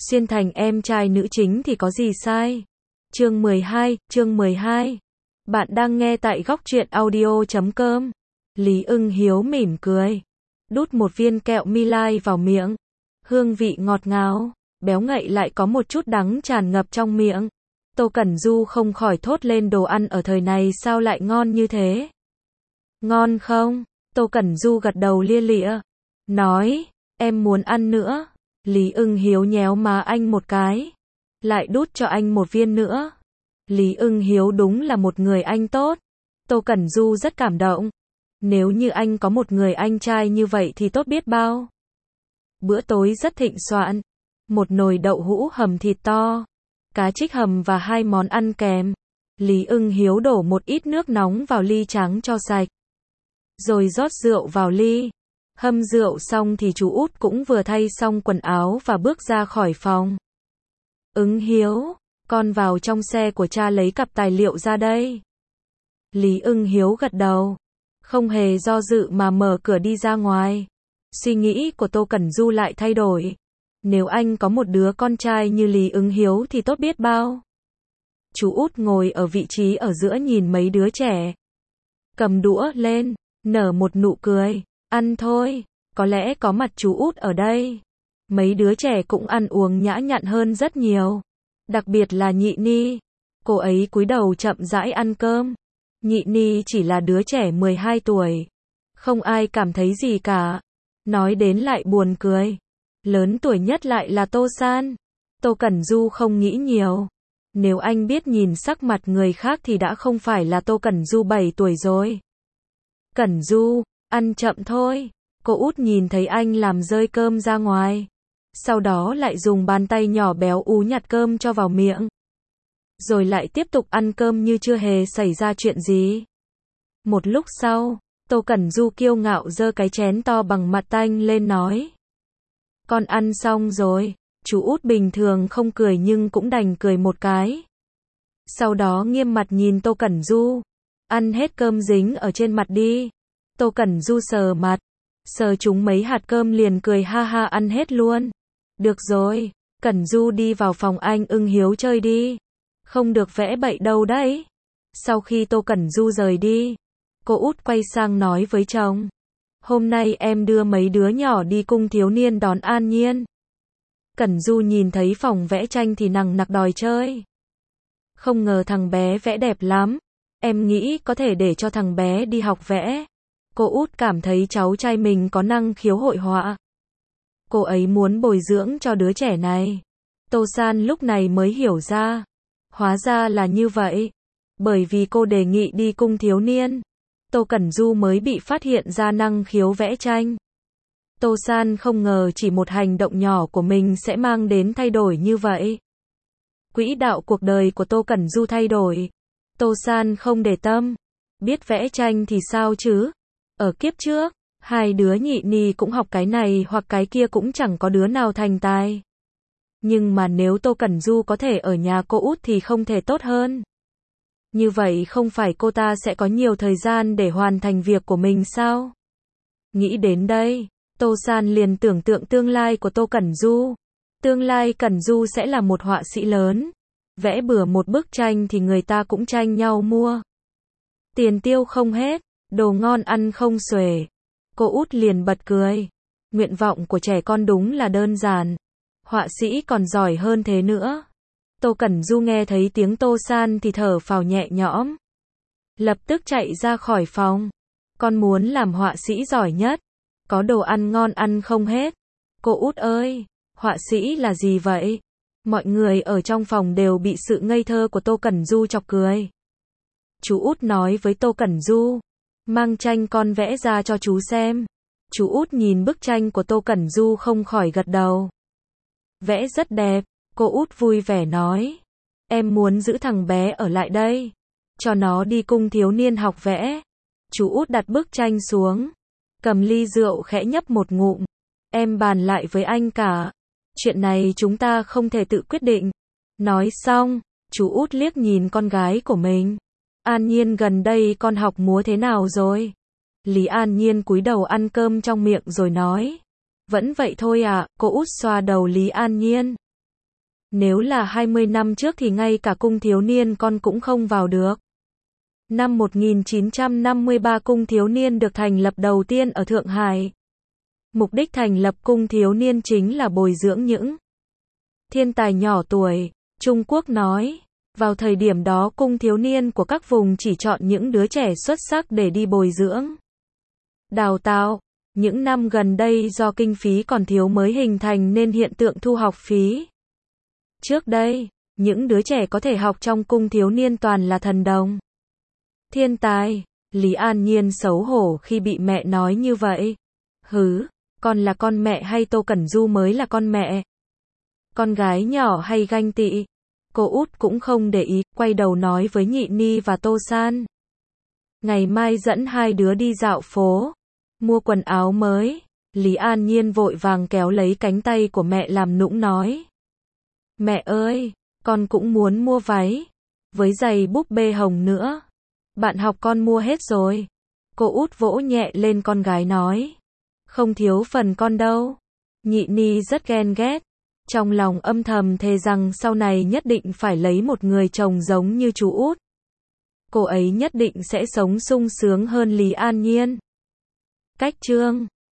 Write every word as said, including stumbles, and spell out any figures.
xuyên thành em trai nữ chính thì có gì sai. Chương mười hai, chương mười hai. Bạn đang nghe tại góc truyện audio chấm com. Lý Ưng Hiếu mỉm cười, đút một viên kẹo My Lai vào miệng. Hương vị ngọt ngào, béo ngậy lại có một chút đắng tràn ngập trong miệng. Tô Cẩn Du không khỏi thốt lên, đồ ăn ở thời này sao lại ngon như thế? Ngon không? Tô Cẩn Du gật đầu lia lịa, nói, em muốn ăn nữa. Lý Ưng Hiếu nhéo má anh một cái, lại đút cho anh một viên nữa. Lý Ưng Hiếu đúng là một người anh tốt. Tô Cẩn Du rất cảm động. Nếu như anh có một người anh trai như vậy thì tốt biết bao. Bữa tối rất thịnh soạn. Một nồi đậu hũ hầm thịt to, cá trích hầm và hai món ăn kèm. Lý Ưng Hiếu đổ một ít nước nóng vào ly trắng cho sạch, rồi rót rượu vào ly. Hâm rượu xong thì chú Út cũng vừa thay xong quần áo và bước ra khỏi phòng. Ưng Hiếu, con vào trong xe của cha lấy cặp tài liệu ra đây. Lý Ưng Hiếu gật đầu, không hề do dự mà mở cửa đi ra ngoài. Suy nghĩ của Tô Cẩn Du lại thay đổi. Nếu anh có một đứa con trai như Lý Ưng Hiếu thì tốt biết bao. Chú Út ngồi ở vị trí ở giữa nhìn mấy đứa trẻ, cầm đũa lên, nở một nụ cười. Ăn thôi, có lẽ có mặt chú Út ở đây, mấy đứa trẻ cũng ăn uống nhã nhặn hơn rất nhiều. Đặc biệt là Nhị Ni, cô ấy cúi đầu chậm rãi ăn cơm. Nhị Ni chỉ là đứa trẻ mười hai tuổi, không ai cảm thấy gì cả. Nói đến lại buồn cười, lớn tuổi nhất lại là Tô San. Tô Cẩn Du không nghĩ nhiều. Nếu anh biết nhìn sắc mặt người khác thì đã không phải là Tô Cẩn Du bảy tuổi rồi. Cẩn Du, ăn chậm thôi. Cô Út nhìn thấy anh làm rơi cơm ra ngoài, sau đó lại dùng bàn tay nhỏ béo ú nhặt cơm cho vào miệng, rồi lại tiếp tục ăn cơm như chưa hề xảy ra chuyện gì. Một lúc sau, Tô Cẩn Du kiêu ngạo giơ cái chén to bằng mặt tanh lên nói, con ăn xong rồi. Chú Út bình thường không cười nhưng cũng đành cười một cái. Sau đó nghiêm mặt nhìn Tô Cẩn Du, ăn hết cơm dính ở trên mặt đi. Tô Cẩn Du sờ mặt, sờ trúng mấy hạt cơm liền cười ha ha, ăn hết luôn. Được rồi, Cẩn Du đi vào phòng anh Ưng Hiếu chơi đi, không được vẽ bậy đâu đấy. Sau khi Tô Cẩn Du rời đi, cô Út quay sang nói với chồng, hôm nay em đưa mấy đứa nhỏ đi cung thiếu niên đón An Nhiên. Cẩn Du nhìn thấy phòng vẽ tranh thì nằng nặc đòi chơi. Không ngờ thằng bé vẽ đẹp lắm, em nghĩ có thể để cho thằng bé đi học vẽ. Cô Út cảm thấy cháu trai mình có năng khiếu hội họa, cô ấy muốn bồi dưỡng cho đứa trẻ này. Tô San lúc này mới hiểu ra, hóa ra là như vậy. Bởi vì cô đề nghị đi cung thiếu niên, Tô Cẩn Du mới bị phát hiện ra năng khiếu vẽ tranh. Tô San không ngờ chỉ một hành động nhỏ của mình sẽ mang đến thay đổi như vậy. Quỹ đạo cuộc đời của Tô Cẩn Du thay đổi. Tô San không để tâm. Biết vẽ tranh thì sao chứ? Ở kiếp trước, hai đứa Nhị Ni cũng học cái này hoặc cái kia cũng chẳng có đứa nào thành tài. Nhưng mà nếu Tô Cẩn Du có thể ở nhà cô Út thì không thể tốt hơn. Như vậy không phải cô ta sẽ có nhiều thời gian để hoàn thành việc của mình sao? Nghĩ đến đây, Tô San liền tưởng tượng tương lai của Tô Cẩn Du. Tương lai Cẩn Du sẽ là một họa sĩ lớn. Vẽ bừa một bức tranh thì người ta cũng tranh nhau mua. Tiền tiêu không hết, đồ ngon ăn không xuể. Cô Út liền bật cười. Nguyện vọng của trẻ con đúng là đơn giản. Họa sĩ còn giỏi hơn thế nữa. Tô Cẩn Du nghe thấy tiếng Tô San thì thở phào nhẹ nhõm, lập tức chạy ra khỏi phòng. Con muốn làm họa sĩ giỏi nhất. Có đồ ăn ngon ăn không hết. Cô Út ơi, họa sĩ là gì vậy? Mọi người ở trong phòng đều bị sự ngây thơ của Tô Cẩn Du chọc cười. Chú Út nói với Tô Cẩn Du, mang tranh con vẽ ra cho chú xem. Chú Út nhìn bức tranh của Tô Cẩn Du không khỏi gật đầu. Vẽ rất đẹp. Cô Út vui vẻ nói, em muốn giữ thằng bé ở lại đây, cho nó đi cung thiếu niên học vẽ. Chú Út đặt bức tranh xuống, cầm ly rượu khẽ nhấp một ngụm. Em bàn lại với anh cả. Chuyện này chúng ta không thể tự quyết định. Nói xong, chú Út liếc nhìn con gái của mình. An Nhiên gần đây con học múa thế nào rồi? Lý An Nhiên cúi đầu ăn cơm trong miệng rồi nói. Vẫn vậy thôi ạ. Cô Út xoa đầu Lý An Nhiên. Nếu là hai mươi năm trước thì ngay cả cung thiếu niên con cũng không vào được. Năm một nghìn chín trăm năm mươi ba cung thiếu niên được thành lập đầu tiên ở Thượng Hải. Mục đích thành lập cung thiếu niên chính là bồi dưỡng những thiên tài nhỏ tuổi. Trung Quốc nói, vào thời điểm đó cung thiếu niên của các vùng chỉ chọn những đứa trẻ xuất sắc để đi bồi dưỡng, đào tạo. Những năm gần đây do kinh phí còn thiếu mới hình thành nên hiện tượng thu học phí. Trước đây, những đứa trẻ có thể học trong cung thiếu niên toàn là thần đồng, thiên tài. Lý An Nhiên xấu hổ khi bị mẹ nói như vậy. Hứ, con là con mẹ hay Tô Cẩn Du mới là con mẹ? Con gái nhỏ hay ganh tị? Cô út cũng không để ý, quay đầu nói với Nhị Ni và Tô San. Ngày mai dẫn hai đứa đi dạo phố, mua quần áo mới. Lý An Nhiên vội vàng kéo lấy cánh tay của mẹ làm nũng nói. Mẹ ơi, con cũng muốn mua váy, với giày búp bê hồng nữa. Bạn học con mua hết rồi. Cô út vỗ nhẹ lên con gái nói. Không thiếu phần con đâu. Nhị Ni rất ghen ghét. Trong lòng âm thầm thề rằng sau này nhất định phải lấy một người chồng giống như chú út. Cô ấy nhất định sẽ sống sung sướng hơn Lý An Nhiên. Cách chương